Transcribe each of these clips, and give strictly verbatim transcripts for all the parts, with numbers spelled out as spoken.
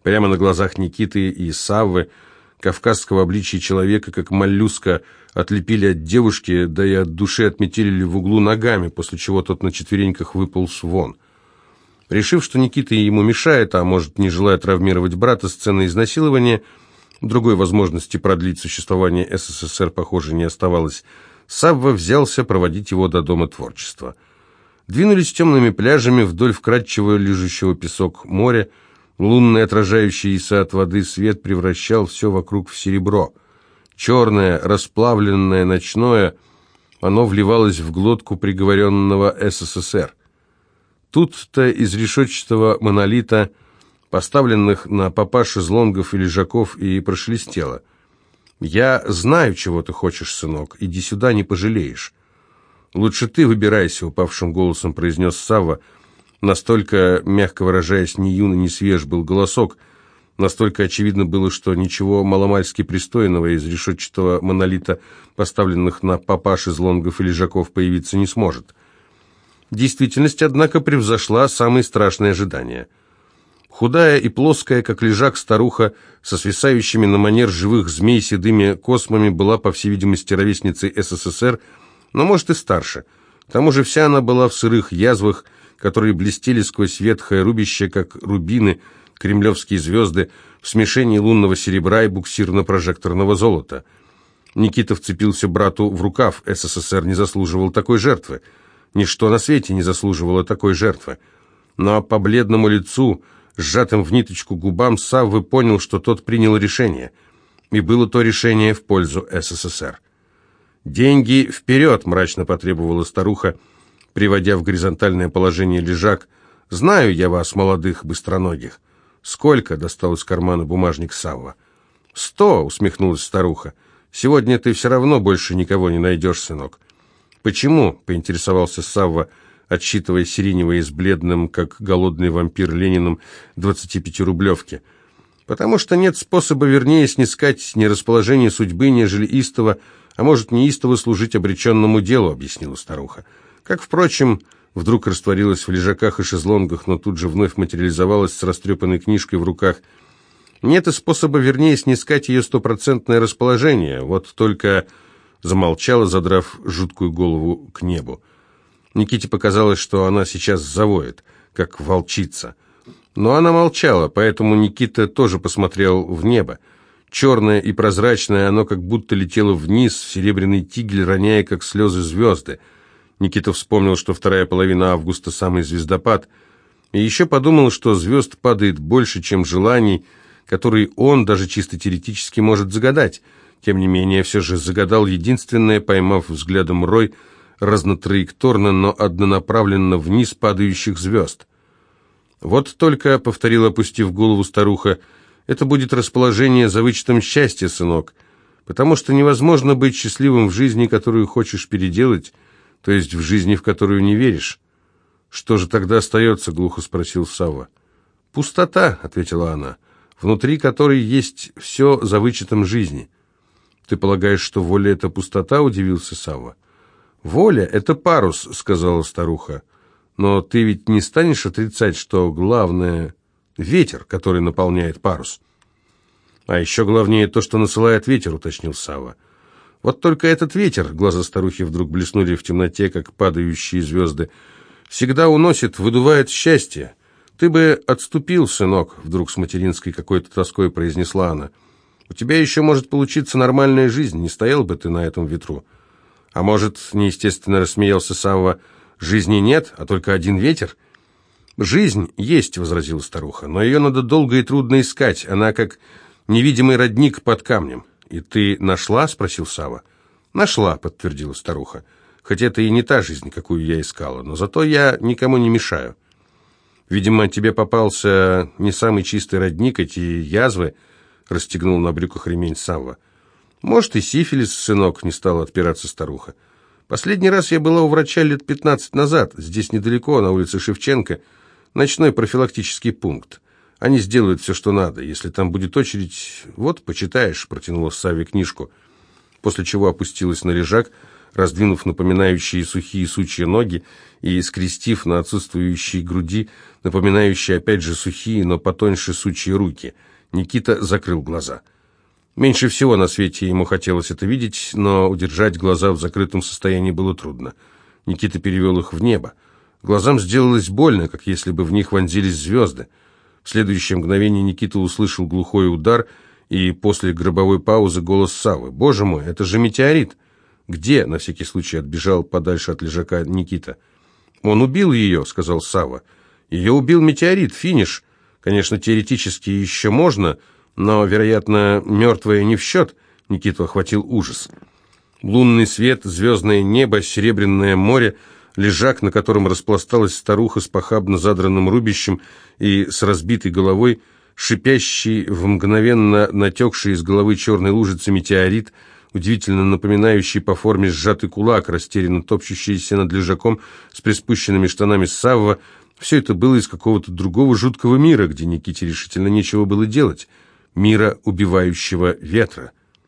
Прямо на глазах Никиты и Саввы, кавказского обличия человека, как моллюска, отлепили от девушки, да и от души отметили в углу ногами, после чего тот на четвереньках выполз вон. Решив, что Никита ему мешает, а может, не желая травмировать брата, сцена изнасилования, другой возможности продлить существование СССР, похоже, не оставалось, Савва взялся проводить его до Дома творчества. Двинулись темными пляжами вдоль вкрадчиво лежащего песок моря. Лунный, отражающийся от воды свет превращал все вокруг в серебро. Черное, расплавленное, ночное, оно вливалось в глотку приговоренного СССР. Тут-то из решетчатого монолита, поставленных на попа шезлонгов и лежаков, и прошелестело: «Я знаю, чего ты хочешь, сынок, иди сюда, не пожалеешь». «Лучше ты выбирайся», — упавшим голосом произнес Савва. Настолько, мягко выражаясь, ни юн, ни свеж был голосок, настолько очевидно было, что ничего маломальски пристойного из решетчатого монолита, поставленных на попа шезлонгов и лежаков, появиться не сможет. Действительность, однако, превзошла самые страшные ожидания. Худая и плоская, как лежак, старуха со свисающими на манер живых змей седыми космами была, по всей видимости, ровесницей СССР, но, может, и старше. К тому же вся она была в сырых язвах, которые блестели сквозь ветхое рубище, как рубины, кремлевские звезды, в смешении лунного серебра и буксирно-прожекторного золота. Никита вцепился брату в рукав. СССР не заслуживал такой жертвы. Ничто на свете не заслуживало такой жертвы. Но по бледному лицу, сжатым в ниточку губам, Саввы понял, что тот принял решение. И было то решение в пользу СССР. «Деньги вперед!» – мрачно потребовала старуха, приводя в горизонтальное положение лежак. «Знаю я вас, молодых, быстроногих». «Сколько?» – достал из кармана бумажник Савва. «Сто!» – усмехнулась старуха. «Сегодня ты все равно больше никого не найдешь, сынок». «Почему?» – поинтересовался Савва, отсчитывая сиреневые с бледным, как голодный вампир Лениным, двадцатипятирублевки. «Потому что нет способа вернее снискать нерасположение судьбы, нежели истово, а может, неистово служить обреченному делу», – объяснила старуха. Как, впрочем, вдруг растворилась в лежаках и шезлонгах, но тут же вновь материализовалась с растрепанной книжкой в руках. «Нет и способа вернее снискать ее стопроцентное расположение, вот только...» Замолчала, задрав жуткую голову к небу. Никите показалось, что она сейчас завоет, как волчица. Но она молчала, поэтому Никита тоже посмотрел в небо. Черное и прозрачное, оно как будто летело вниз, в серебряный тигель, роняя, как слезы, звезды. Никита вспомнил, что вторая половина августа – самый звездопад, и еще подумал, что звезд падает больше, чем желаний, которые он, даже чисто теоретически, может загадать. Тем не менее, все же загадал единственное, поймав взглядом рой разнотраекторно, но однонаправленно вниз падающих звезд. «Вот только», — повторила, опустив голову старуха, — «это будет расположение за вычетом счастья, сынок, потому что невозможно быть счастливым в жизни, которую хочешь переделать, то есть в жизни, в которую не веришь». «Что же тогда остается?» — глухо спросил Савва. «Пустота», — ответила она, — «внутри которой есть все за вычетом жизни». «Ты полагаешь, что воля — это пустота?» — удивился Савва. «Воля — это парус», — сказала старуха. «Но ты ведь не станешь отрицать, что главное — ветер, который наполняет парус». «А еще главнее то, что насылает ветер», — уточнил Савва. «Вот только этот ветер», — глаза старухи вдруг блеснули в темноте, как падающие звезды, — «всегда уносит, выдувает счастье. Ты бы отступил, сынок», — вдруг с материнской какой-то тоской произнесла она. «У тебя еще может получиться нормальная жизнь, не стоял бы ты на этом ветру». «А может, — неестественно рассмеялся Савва, — жизни нет, а только один ветер?» «Жизнь есть», — возразила старуха, — «но ее надо долго и трудно искать, она как невидимый родник под камнем». «И ты нашла?» — спросил Савва. «Нашла», — подтвердила старуха, — «хоть это и не та жизнь, какую я искала, но зато я никому не мешаю». «Видимо, тебе попался не самый чистый родник, эти язвы», — расстегнул на брюках ремень Савва. «Может, и сифилис, сынок», — не стала отпираться старуха. «Последний раз я была у врача лет пятнадцать назад, здесь недалеко, на улице Шевченко, ночной профилактический пункт. Они сделают все, что надо. Если там будет очередь, вот, почитаешь», — протянула Савве книжку, после чего опустилась на лежак, раздвинув напоминающие сухие сучья ноги и скрестив на отсутствующей груди напоминающие опять же сухие, но потоньше сучьи руки. Никита закрыл глаза. Меньше всего на свете ему хотелось это видеть, но удержать глаза в закрытом состоянии было трудно. Никита перевел их в небо. Глазам сделалось больно, как если бы в них вонзились звезды. В следующее мгновение Никита услышал глухой удар, и после гробовой паузы голос Саввы. «Боже мой, это же метеорит!» «Где?» — на всякий случай отбежал подальше от лежака Никита. «Он убил ее», — сказал Савва. «Ее убил метеорит, финиш. Конечно, теоретически еще можно, но, вероятно, мертвая не в счет». Никиту охватил ужас. Лунный свет, звездное небо, серебряное море, лежак, на котором распласталась старуха с похабно задранным рубищем и с разбитой головой, шипящий в мгновенно натекший из головы черной лужицы метеорит, удивительно напоминающий по форме сжатый кулак, растерянно топчущийся над лежаком с приспущенными штанами Савва. Все это было из какого-то другого жуткого мира, где Никите решительно нечего было делать. Мира убивающего ветра.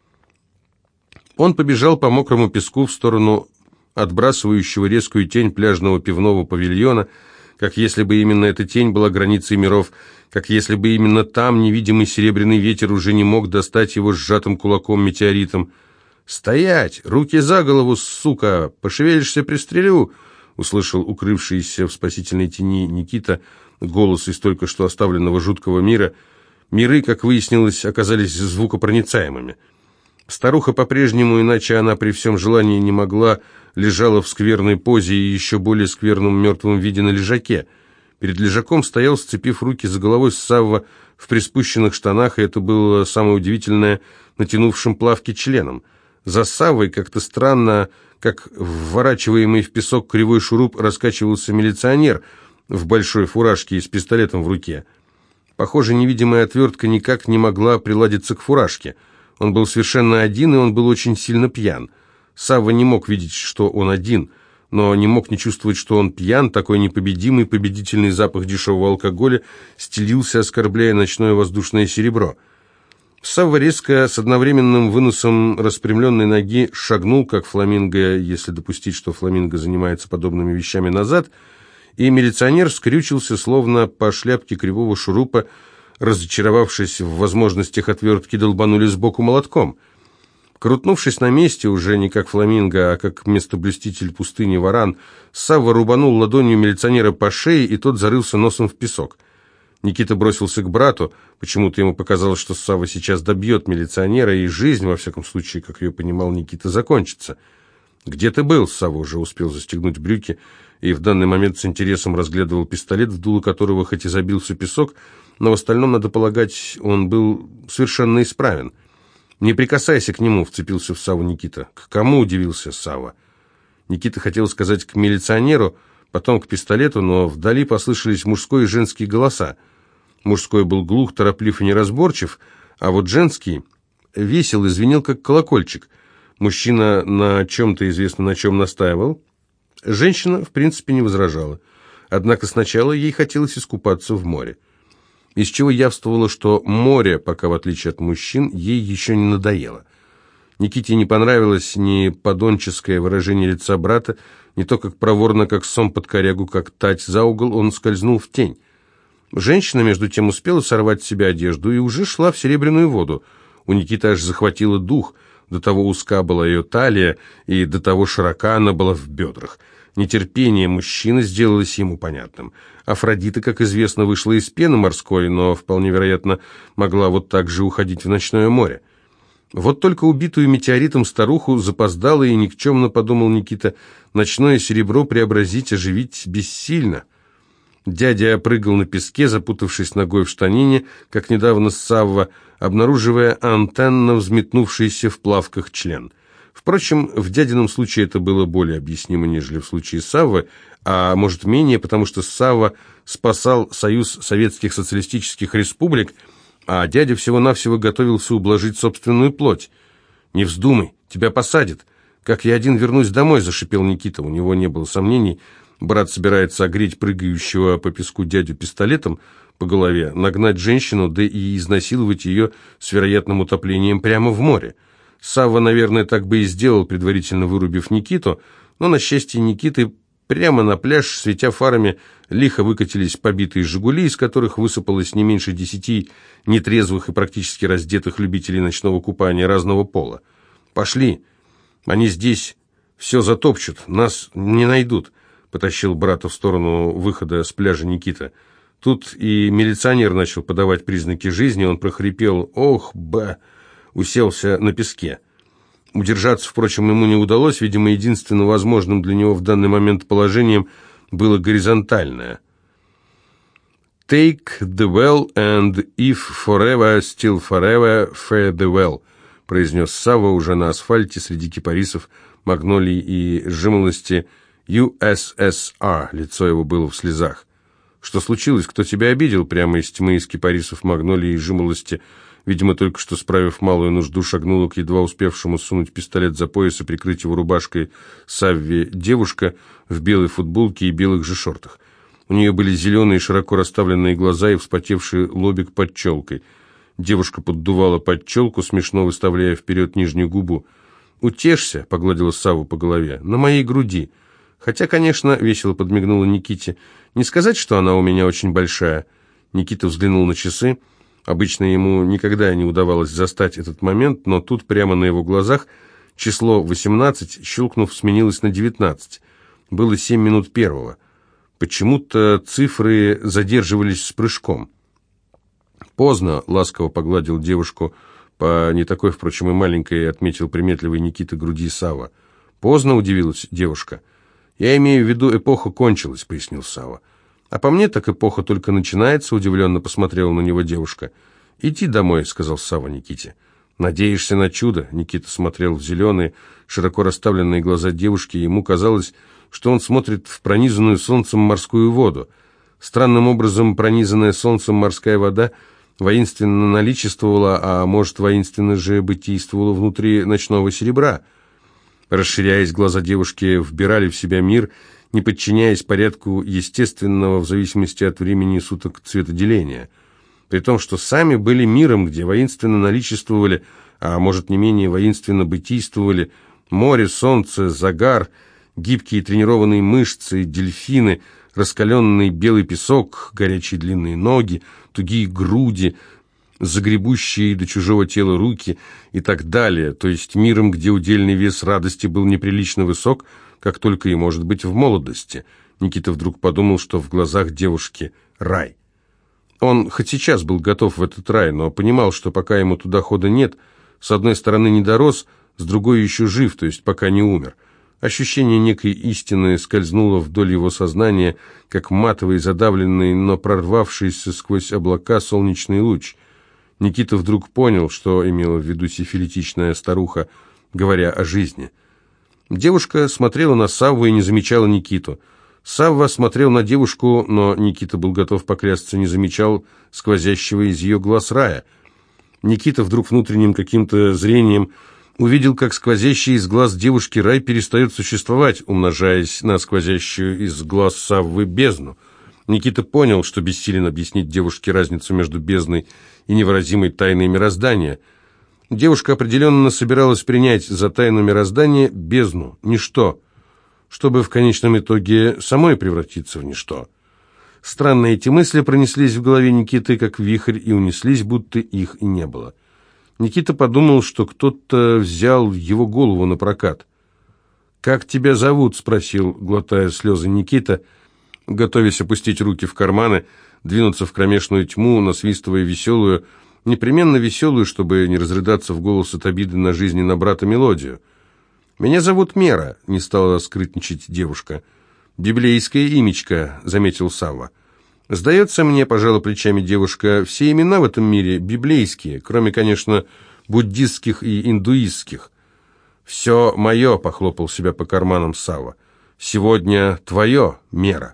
Он побежал по мокрому песку в сторону отбрасывающего резкую тень пляжного пивного павильона, как если бы именно эта тень была границей миров, как если бы именно там невидимый серебряный ветер уже не мог достать его сжатым кулаком метеоритом. «Стоять! Руки за голову, сука! Пошевелишься, пристрелю!» услышал укрывшийся в спасительной тени Никита голос из только что оставленного жуткого мира. Миры, как выяснилось, оказались звукопроницаемыми. Старуха по-прежнему, иначе она при всем желании не могла, лежала в скверной позе и еще более скверном мертвом виде на лежаке. Перед лежаком стоял, сцепив руки за головой, Савва в приспущенных штанах, и это было самое удивительное, натянувшим плавки членом. За Саввой как-то странно, как вворачиваемый в песок кривой шуруп, раскачивался милиционер в большой фуражке и с пистолетом в руке. Похоже, невидимая отвертка никак не могла приладиться к фуражке. Он был совершенно один, и он был очень сильно пьян. Савва не мог видеть, что он один, но не мог не чувствовать, что он пьян. Такой непобедимый, победительный запах дешевого алкоголя стелился, оскорбляя ночное воздушное серебро. Савва резко, с одновременным выносом распрямленной ноги, шагнул, как фламинго, если допустить, что фламинго занимается подобными вещами, назад, и милиционер скрючился, словно по шляпке кривого шурупа, разочаровавшись в возможностях отвертки, долбанули сбоку молотком. Крутнувшись на месте, уже не как фламинго, а как местоблюститель пустыни варан, Савва рубанул ладонью милиционера по шее, и тот зарылся носом в песок. Никита бросился к брату. Почему-то ему показалось, что Савва сейчас добьет милиционера, и жизнь, во всяком случае, как ее понимал Никита, закончится. «Где ты был?» Савва уже успел застегнуть брюки, и в данный момент с интересом разглядывал пистолет, в дуло которого хоть и забился песок, но в остальном, надо полагать, он был совершенно исправен. «Не прикасайся к нему», — вцепился в Савву Никита. «К кому?» — удивился Савва. Никита хотел сказать «к милиционеру», потом к пистолету, но вдали послышались мужской и женский голоса. Мужской был глух, тороплив и неразборчив, а вот женский весел и звенел, как колокольчик. Мужчина на чем-то, известно на чем, настаивал. Женщина, в принципе, не возражала. Однако сначала ей хотелось искупаться в море. Из чего явствовало, что море, пока в отличие от мужчин, ей еще не надоело. Никите не понравилось ни подонческое выражение лица брата, не то как проворно, как сом под корягу, как тать за угол, он скользнул в тень. Женщина, между тем, успела сорвать с себя одежду и уже шла в серебряную воду. У Никиты аж захватило дух, до того узка была ее талия, и до того широка она была в бедрах. Нетерпение мужчины сделалось ему понятным. Афродита, как известно, вышла из пены морской, но, вполне вероятно, могла вот так же уходить в ночное море. Вот только убитую метеоритом старуху запоздало и никчемно, подумал Никита, ночное серебро преобразить, оживить бессильно. Дядя прыгал на песке, запутавшись ногой в штанине, как недавно Савва, обнаруживая антенно взметнувшийся в плавках член. Впрочем, в дядином случае это было более объяснимо, нежели в случае Саввы, а может менее, потому что Савва спасал Союз Советских Социалистических Республик, а дядя всего-навсего готовился ублажить собственную плоть. «Не вздумай, тебя посадят. Как я один вернусь домой», — зашипел Никита. У него не было сомнений. Брат собирается огреть прыгающего по песку дядю пистолетом по голове, нагнать женщину, да и изнасиловать ее с вероятным утоплением прямо в море. Савва, наверное, так бы и сделал, предварительно вырубив Никиту, но, на счастье Никиты, прямо на пляж, светя фарами, лихо выкатились побитые «Жигули», из которых высыпалось не меньше десяти нетрезвых и практически раздетых любителей ночного купания разного пола. «Пошли! Они здесь все затопчут, нас не найдут», — потащил брата в сторону выхода с пляжа Никита. Тут и милиционер начал подавать признаки жизни, он прохрипел «Ох, ба!», уселся на песке. Удержаться, впрочем, ему не удалось, видимо, единственным возможным для него в данный момент положением было горизонтальное. «Take the well, and if forever, still forever, fare the well», произнес Савва уже на асфальте среди кипарисов, магнолий и жимолости ю эс эс ар. Лицо его было в слезах. «Что случилось? Кто тебя обидел?» Прямо из тьмы из кипарисов, магнолии и жимолости, видимо, только что справив малую нужду, шагнула к едва успевшему сунуть пистолет за пояс и прикрыть его рубашкой Савве девушка в белой футболке и белых же шортах. У нее были зеленые широко расставленные глаза и вспотевший лобик под челкой. Девушка поддувала под челку, смешно выставляя вперед нижнюю губу. «Утешься», — погладила Савву по голове, — «на моей груди». Хотя, конечно, весело подмигнула Никите. «Не сказать, что она у меня очень большая». Никита взглянул на часы. Обычно ему никогда не удавалось застать этот момент, но тут прямо на его глазах число восемнадцать, щелкнув, сменилось на девятнадцать. Было семь минут первого. Почему-то цифры задерживались с прыжком. «Поздно», — ласково погладил девушку по не такой, впрочем, и маленькой, отметил приметливый Никита груди Савва. «Поздно», — удивилась девушка. «Я имею в виду, эпоха кончилась», — пояснил Савва. «А по мне так эпоха только начинается», — удивленно посмотрела на него девушка. «Иди домой», — сказал Савва Никите. «Надеешься на чудо?» — Никита смотрел в зеленые, широко расставленные глаза девушки, и ему казалось, что он смотрит в пронизанную солнцем морскую воду. Странным образом пронизанная солнцем морская вода воинственно наличествовала, а может, воинственно же бытийствовала внутри ночного серебра. Расширяясь, глаза девушки вбирали в себя мир, не подчиняясь порядку естественного в зависимости от времени суток цветоделения. При том, что сами были миром, где воинственно наличествовали, а может не менее воинственно бытийствовали, море, солнце, загар, гибкие тренированные мышцы, дельфины, раскаленный белый песок, горячие длинные ноги, тугие груди, загребущие до чужого тела руки и так далее, то есть миром, где удельный вес радости был неприлично высок, как только и может быть в молодости. Никита вдруг подумал, что в глазах девушки рай. Он хоть сейчас был готов в этот рай, но понимал, что пока ему туда хода нет, с одной стороны не дорос, с другой еще жив, то есть пока не умер. Ощущение некой истины скользнуло вдоль его сознания, как матовый, задавленный, но прорвавшийся сквозь облака солнечный луч. Никита вдруг понял, что имела в виду сифилитичная старуха, говоря о жизни. Девушка смотрела на Савву и не замечала Никиту. Савва смотрел на девушку, но Никита был готов поклясться, не замечал сквозящего из ее глаз рая. Никита вдруг внутренним каким-то зрением увидел, как сквозящий из глаз девушки рай перестает существовать, умножаясь на сквозящую из глаз Саввы бездну. Никита понял, что бессилен объяснить девушке разницу между бездной и невыразимой тайной мироздания. Девушка определенно собиралась принять за тайну мироздания бездну, ничто, чтобы в конечном итоге самой превратиться в ничто. Странные эти мысли пронеслись в голове Никиты, как вихрь, и унеслись, будто их и не было. Никита подумал, что кто-то взял его голову на прокат. «Как тебя зовут?» — спросил, глотая слезы, Никита, готовясь опустить руки в карманы, двинуться в кромешную тьму, насвистывая веселую, непременно веселую, чтобы не разрыдаться в голос от обиды на жизнь и на брата мелодию. «Меня зовут Мера», — не стала скрытничать девушка. «Библейское имечко», — заметил Савва. «Сдается мне, — пожала плечами девушка, — все имена в этом мире библейские, кроме, конечно, буддистских и индуистских». «Все мое», — похлопал себя по карманам Савва. «Сегодня твое, Мера».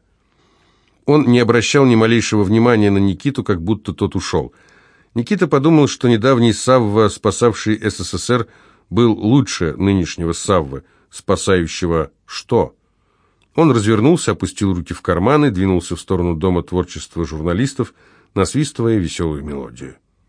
Он не обращал ни малейшего внимания на Никиту, как будто тот ушел. Никита подумал, что недавний Савва, спасавший эс эс эс эр, был лучше нынешнего Саввы, спасающего что? Он развернулся, опустил руки в карманы, двинулся в сторону Дома творчества журналистов, насвистывая веселую мелодию.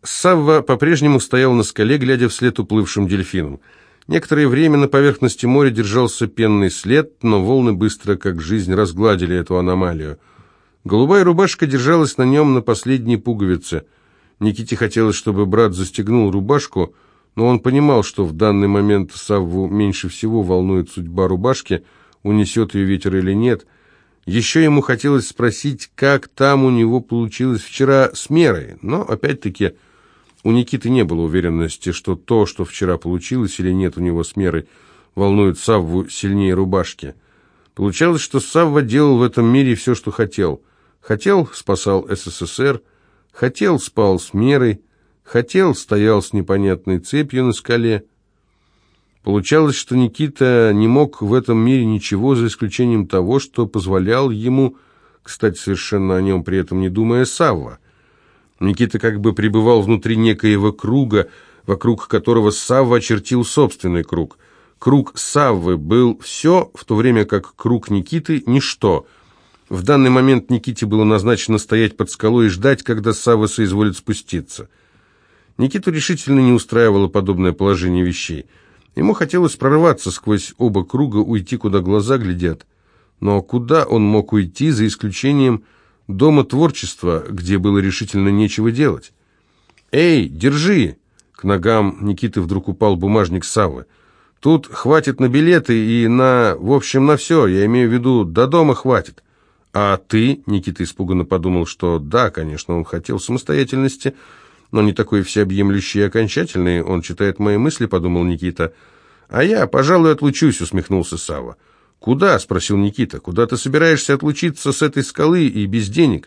Савва по-прежнему стоял на скале, глядя вслед уплывшим дельфинам. Некоторое время на поверхности моря держался пенный след, но волны быстро, как жизнь, разгладили эту аномалию. Голубая рубашка держалась на нем на последней пуговице. Никите хотелось, чтобы брат застегнул рубашку, но он понимал, что в данный момент Савву меньше всего волнует судьба рубашки, унесет ее ветер или нет. Еще ему хотелось спросить, как там у него получилось вчера с Мерой, но, опять-таки, у Никиты не было уверенности, что то, что вчера получилось или нет у него с Мерой, волнует Савву сильнее рубашки. Получалось, что Савва делал в этом мире все, что хотел. Хотел – спасал СССР, хотел – спал с Мерой, хотел – стоял с непонятной цепью на скале. Получалось, что Никита не мог в этом мире ничего, за исключением того, что позволял ему, кстати, совершенно о нем при этом не думая, Савва. Никита как бы пребывал внутри некоего круга, вокруг которого Савва очертил собственный круг. Круг Саввы был все, в то время как круг Никиты – ничто. В данный момент Никите было назначено стоять под скалой и ждать, когда Савва соизволит спуститься. Никиту решительно не устраивало подобное положение вещей. Ему хотелось прорваться сквозь оба круга, уйти, куда глаза глядят. Но куда он мог уйти, за исключением Дома творчества, где было решительно нечего делать? «Эй, держи!» К ногам Никиты вдруг упал бумажник Саввы. «Тут хватит на билеты и на... в общем, на все. Я имею в виду, до дома хватит». «А ты?» — Никита испуганно подумал, что да, конечно, он хотел самостоятельности, но не такой всеобъемлющий и окончательный. Он читает мои мысли, подумал Никита. «А я, пожалуй, отлучусь», — усмехнулся Савва. «Куда?» — спросил Никита. «Куда ты собираешься отлучиться с этой скалы и без денег?»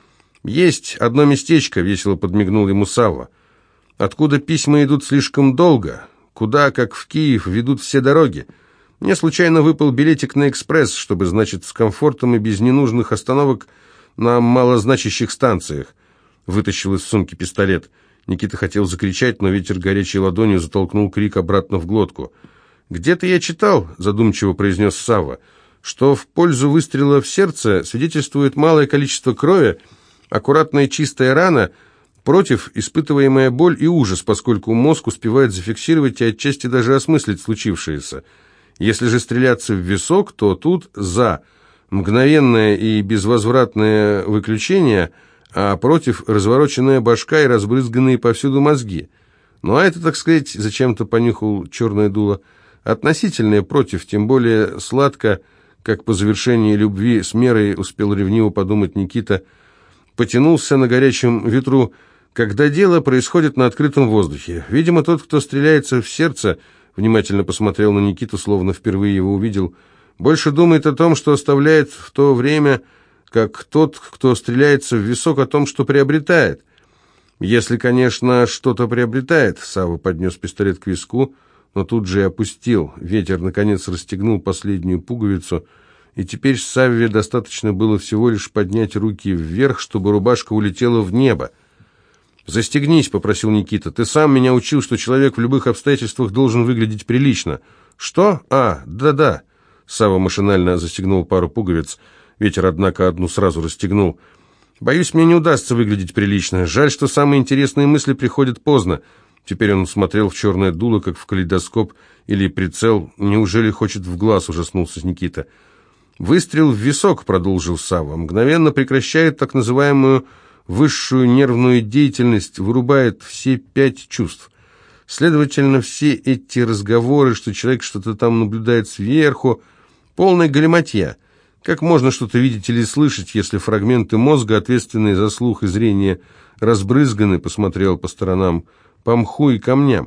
«Есть одно местечко», — весело подмигнул ему Савва. «Откуда письма идут слишком долго? Куда, как в Киев, ведут все дороги? Мне случайно выпал билетик на экспресс, чтобы, значит, с комфортом и без ненужных остановок на малозначащих станциях». Вытащил из сумки пистолет. Никита хотел закричать, но ветер горячей ладонью затолкнул крик обратно в глотку. «Где-то я читал», — задумчиво произнес Савва, «что в пользу выстрела в сердце свидетельствует малое количество крови, аккуратная чистая рана, против испытываемая боль и ужас, поскольку мозг успевает зафиксировать и отчасти даже осмыслить случившееся. Если же стреляться в висок, то тут «за» мгновенное и безвозвратное выключение, а против развороченная башка и разбрызганные повсюду мозги. Ну а это, так сказать, зачем-то понюхал черное дуло, относительное против, тем более сладко, как по завершении любви с Мерой успел ревниво подумать Никита, потянулся на горячем ветру, когда дело происходит на открытом воздухе. Видимо, тот, кто стреляется в сердце, внимательно посмотрел на Никиту, словно впервые его увидел, больше думает о том, что оставляет в то время, как тот, кто стреляется в висок, о том, что приобретает. Если, конечно, что-то приобретает. Савва поднес пистолет к виску, но тут же и опустил. Ветер, наконец, расстегнул последнюю пуговицу, и теперь Савве достаточно было всего лишь поднять руки вверх, чтобы рубашка улетела в небо. «Застегнись», — попросил Никита. «Ты сам меня учил, что человек в любых обстоятельствах должен выглядеть прилично». «Что? А, да-да». Савва машинально застегнул пару пуговиц. Ветер, однако, одну сразу расстегнул. «Боюсь, мне не удастся выглядеть прилично. Жаль, что самые интересные мысли приходят поздно». Теперь он смотрел в черное дуло, как в калейдоскоп или прицел. «Неужели хочет в глаз?» — ужаснулся Никита. «Выстрел в висок», — продолжил Савва, «мгновенно прекращает так называемую высшую нервную деятельность, вырубает все пять чувств. Следовательно, все эти разговоры, что человек что-то там наблюдает сверху, полная галиматья. Как можно что-то видеть или слышать, если фрагменты мозга, ответственные за слух и зрение, разбрызганы?» — посмотрел по сторонам, «по мху и камням.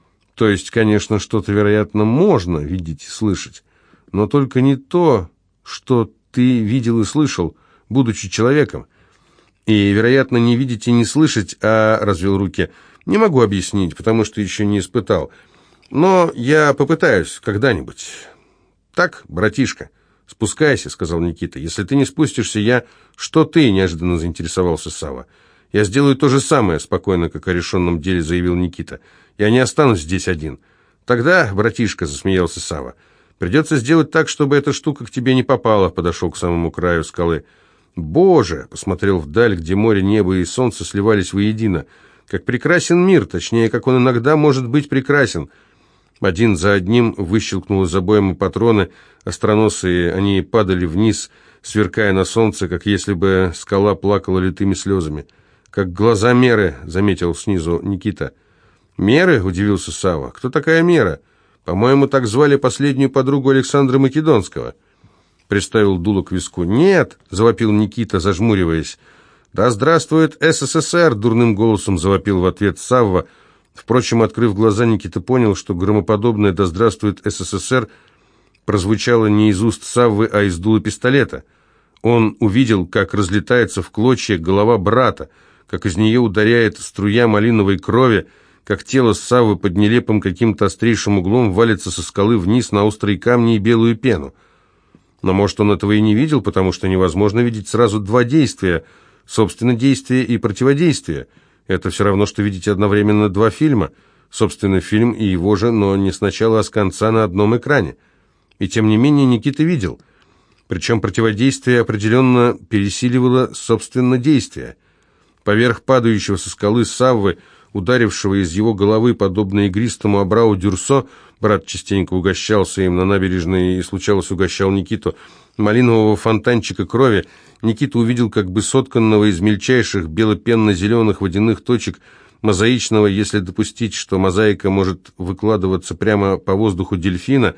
То есть, конечно, что-то, вероятно, можно видеть и слышать, но только не то, что ты видел и слышал, будучи человеком. И, вероятно, не видеть и не слышать, а, развел руки, не могу объяснить, потому что еще не испытал. Но я попытаюсь когда-нибудь. Так, братишка?» «Спускайся», — сказал Никита. «Если ты не спустишься, я...» «Что ты?» — неожиданно заинтересовался Савва. «Я сделаю то же самое», — спокойно, как о решенном деле заявил Никита. «Я не останусь здесь один». «Тогда, братишка», — засмеялся Савва, — «придется сделать так, чтобы эта штука к тебе не попала», — подошел к самому краю скалы. «Боже!» — посмотрел вдаль, где море, небо и солнце сливались воедино. Как прекрасен мир, точнее, как он иногда может быть прекрасен. Один за одним выщелкнул из обоймы патроны, остроносые, они падали вниз, сверкая на солнце, как если бы скала плакала литыми слезами. «Как глаза Меры», — заметил снизу Никита. «Меры?» — удивился Савва. «Кто такая Мера? По-моему, так звали последнюю подругу Александра Македонского». Приставил дуло к виску. «Нет!» — завопил Никита, зажмуриваясь. «Да здравствует СССР!» — дурным голосом завопил в ответ Савва. Впрочем, открыв глаза, Никита понял, что громоподобное «Да здравствует СССР» прозвучало не из уст Саввы, а из дула пистолета. Он увидел, как разлетается в клочья голова брата, как из нее ударяет струя малиновой крови, как тело Саввы под нелепым каким-то острейшим углом валится со скалы вниз на острые камни и белую пену. Но, может, он этого и не видел, потому что невозможно видеть сразу два действия, собственно, действие и противодействие. Это все равно, что видеть одновременно два фильма, собственно, фильм и его же, но не с начала, а с конца на одном экране. И тем не менее Никита видел. Причем противодействие определенно пересиливало, собственно, действие. Поверх падающего со скалы Саввы, ударившего из его головы, подобно игристому абрау Дюрсо, брат частенько угощался им на набережной и, случалось, угощал Никиту, малинового фонтанчика крови, Никита увидел как бы сотканного из мельчайших бело-пенно-зеленых водяных точек, мозаичного, если допустить, что мозаика может выкладываться прямо по воздуху дельфина,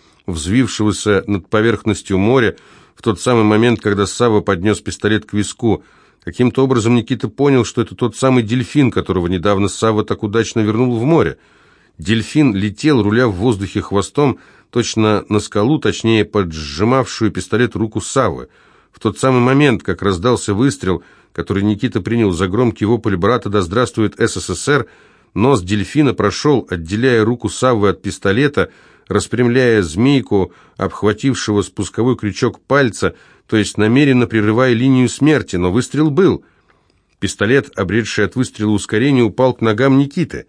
взвившегося над поверхностью моря, в тот самый момент, когда Савва поднес пистолет к виску. Каким-то образом Никита понял, что это тот самый дельфин, которого недавно Савва так удачно вернул в море. Дельфин летел, руля в воздухе хвостом, точно на скалу, точнее, под сжимавшую пистолет руку Саввы. В тот самый момент, как раздался выстрел, который Никита принял за громкий вопль брата «Да здравствует СССР», нос дельфина прошел, отделяя руку Саввы от пистолета, распрямляя змейку, обхватившего спусковой крючок пальца, то есть намеренно прерывая линию смерти, но выстрел был. Пистолет, обретший от выстрела ускорение, упал к ногам Никиты.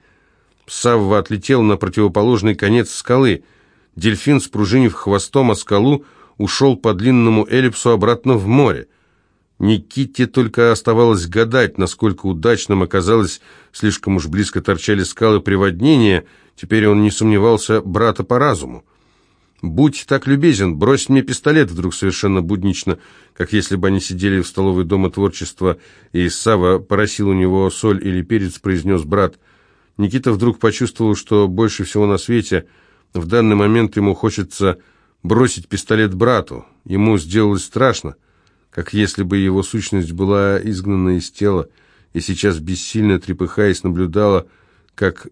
Савва отлетел на противоположный конец скалы. Дельфин, спружинив хвостом о скалу, ушел по длинному эллипсу обратно в море. Никите только оставалось гадать, насколько удачным оказалось, слишком уж близко торчали скалы приводнения, теперь он не сомневался брата по разуму. «Будь так любезен, брось мне пистолет», вдруг совершенно буднично, как если бы они сидели в столовой Дома творчества, и Савва просил у него соль или перец, произнес брат. Никита вдруг почувствовал, что больше всего на свете в данный момент ему хочется бросить пистолет брату. Ему сделалось страшно, как если бы его сущность была изгнана из тела, и сейчас, бессильно трепыхаясь, наблюдала, как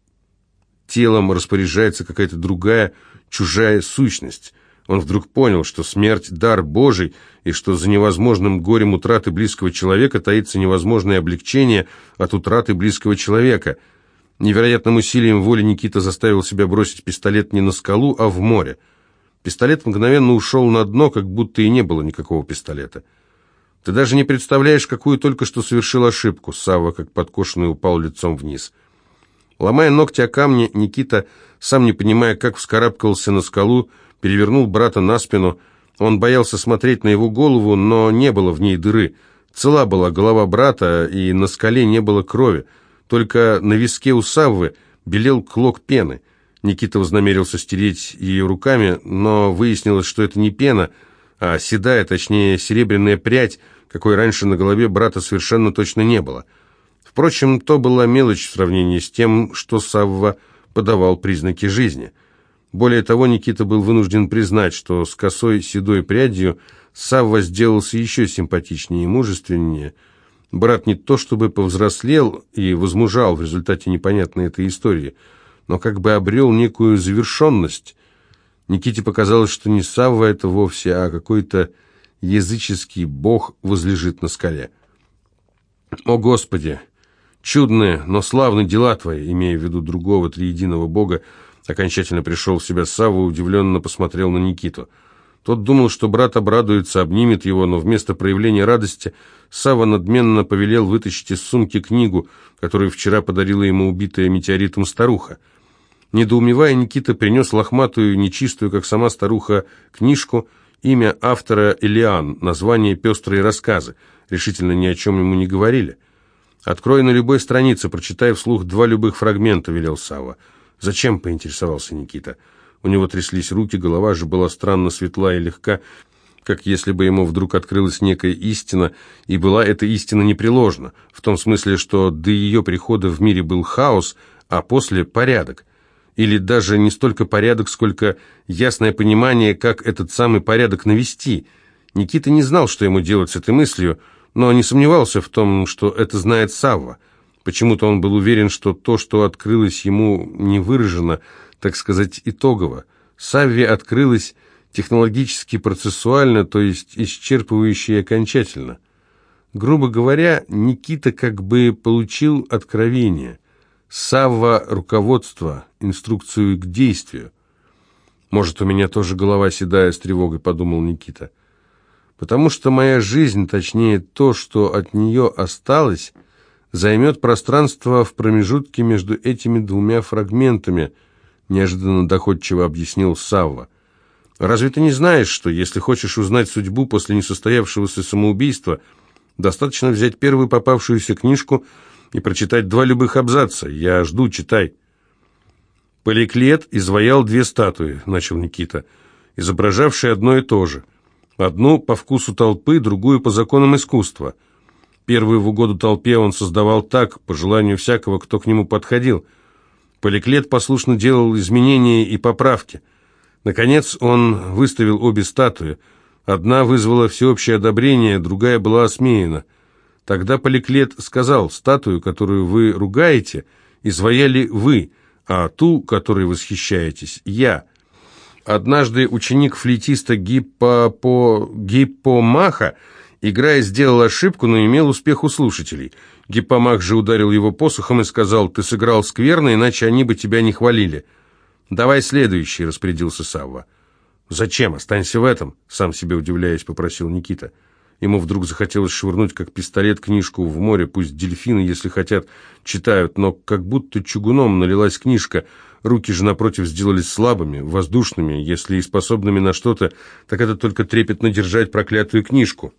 телом распоряжается какая-то другая, чужая сущность. Он вдруг понял, что смерть – дар Божий, и что за невозможным горем утраты близкого человека таится невозможное облегчение от утраты близкого человека. Невероятным усилием воли Никита заставил себя бросить пистолет не на скалу, а в море. Пистолет мгновенно ушел на дно, как будто и не было никакого пистолета. «Ты даже не представляешь, какую только что совершил ошибку», — Савва, как подкошенный, упал лицом вниз. Ломая ногти о камни, Никита, сам не понимая, как вскарабкался на скалу, перевернул брата на спину. Он боялся смотреть на его голову, но не было в ней дыры. Цела была голова брата, и на скале не было крови. Только на виске у Саввы белел клок пены. Никита вознамерился стереть ее руками, но выяснилось, что это не пена, а седая, точнее, серебряная прядь, какой раньше на голове брата совершенно точно не было. Впрочем, то была мелочь в сравнении с тем, что Савва подавал признаки жизни. Более того, Никита был вынужден признать, что с косой седой прядью Савва сделался еще симпатичнее и мужественнее. Брат не то чтобы повзрослел и возмужал в результате непонятной этой истории, но как бы обрел некую завершенность. Никите показалось, что не Савва это вовсе, а какой-то языческий бог возлежит на скале. «О Господи! Чудные, но славные дела твои», имея в виду другого триединого бога, окончательно пришел в себя Савва, удивленно посмотрел на Никиту. Тот думал, что брат обрадуется, обнимет его, но вместо проявления радости Савва надменно повелел вытащить из сумки книгу, которую вчера подарила ему убитая метеоритом старуха. Недоумевая, Никита принес лохматую, нечистую, как сама старуха, книжку, имя автора Элиан, название «Пестрые рассказы». Решительно ни о чем ему не говорили. «Открой на любой странице, прочитай вслух два любых фрагмента», — велел Савва. «Зачем?» — поинтересовался Никита. У него тряслись руки, голова же была странно светла и легка, как если бы ему вдруг открылась некая истина, и была эта истина непреложна, в том смысле, что до ее прихода в мире был хаос, а после — порядок. Или даже не столько порядок, сколько ясное понимание, как этот самый порядок навести. Никита не знал, что ему делать с этой мыслью, но не сомневался в том, что это знает Савва. Почему-то он был уверен, что то, что открылось ему, не выражено, так сказать, итогово. Савве открылось технологически процессуально, то есть исчерпывающе и окончательно. Грубо говоря, Никита как бы получил откровение. Савва — руководство, инструкцию к действию. «Может, у меня тоже голова седая?» — с тревогой подумал Никита. «Потому что моя жизнь, точнее то, что от нее осталось, займет пространство в промежутке между этими двумя фрагментами», — неожиданно доходчиво объяснил Савва. «Разве ты не знаешь, что, если хочешь узнать судьбу после несостоявшегося самоубийства, достаточно взять первую попавшуюся книжку и прочитать два любых абзаца? Я жду, читай». «Поликлет изваял две статуи», — начал Никита, изображавшие одно и то же. Одну по вкусу толпы, другую по законам искусства. Первую в угоду толпе он создавал так, по желанию всякого, кто к нему подходил. Поликлет послушно делал изменения и поправки. Наконец он выставил обе статуи. Одна вызвала всеобщее одобрение, другая была осмеяна. Тогда Поликлет сказал: «Статую, которую вы ругаете, изваяли вы, а ту, которой восхищаетесь, я». Однажды ученик флейтиста Гиппо... Гиппомаха, играя, сделал ошибку, но имел успех у слушателей. Гиппомах же ударил его посохом и сказал: «Ты сыграл скверно, иначе они бы тебя не хвалили». «Давай следующий», — распорядился Савва. «Зачем? Останься в этом», — сам себе удивляясь, попросил Никита. Ему вдруг захотелось швырнуть, как пистолет, книжку в море. Пусть дельфины, если хотят, читают, но как будто чугуном налилась книжка. Руки же, напротив, сделались слабыми, воздушными. Если и способными на что-то, так это только трепетно держать проклятую книжку.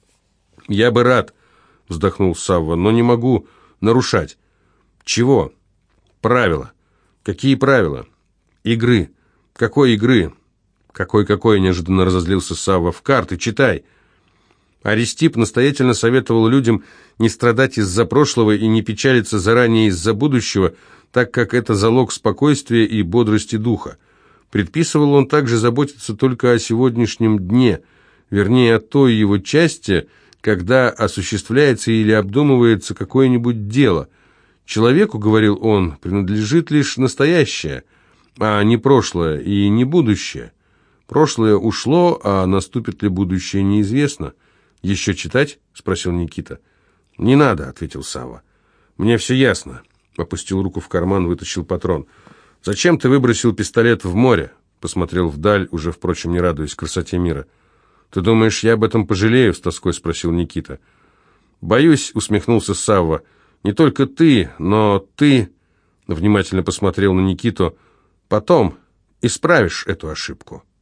«Я бы рад», — вздохнул Савва, — «но не могу нарушать». «Чего?» «Правила». «Какие правила?» «Игры». «Какой игры?» «Какой-какой?» — неожиданно разозлился Савва. «В карты читай». Аристип настоятельно советовал людям не страдать из-за прошлого и не печалиться заранее из-за будущего, так как это залог спокойствия и бодрости духа. Предписывал он также заботиться только о сегодняшнем дне, вернее, о той его части, когда осуществляется или обдумывается какое-нибудь дело. Человеку, говорил он, принадлежит лишь настоящее, а не прошлое и не будущее. Прошлое ушло, а наступит ли будущее, неизвестно. «Еще читать?» — спросил Никита. «Не надо», — ответил Савва. «Мне все ясно». Опустил руку в карман, вытащил патрон. «Зачем ты выбросил пистолет в море?» Посмотрел вдаль, уже, впрочем, не радуясь красоте мира. «Ты думаешь, я об этом пожалею?» — с тоской спросил Никита. «Боюсь», — усмехнулся Савва. «Не только ты, но ты...» Внимательно посмотрел на Никиту. «Потом исправишь эту ошибку».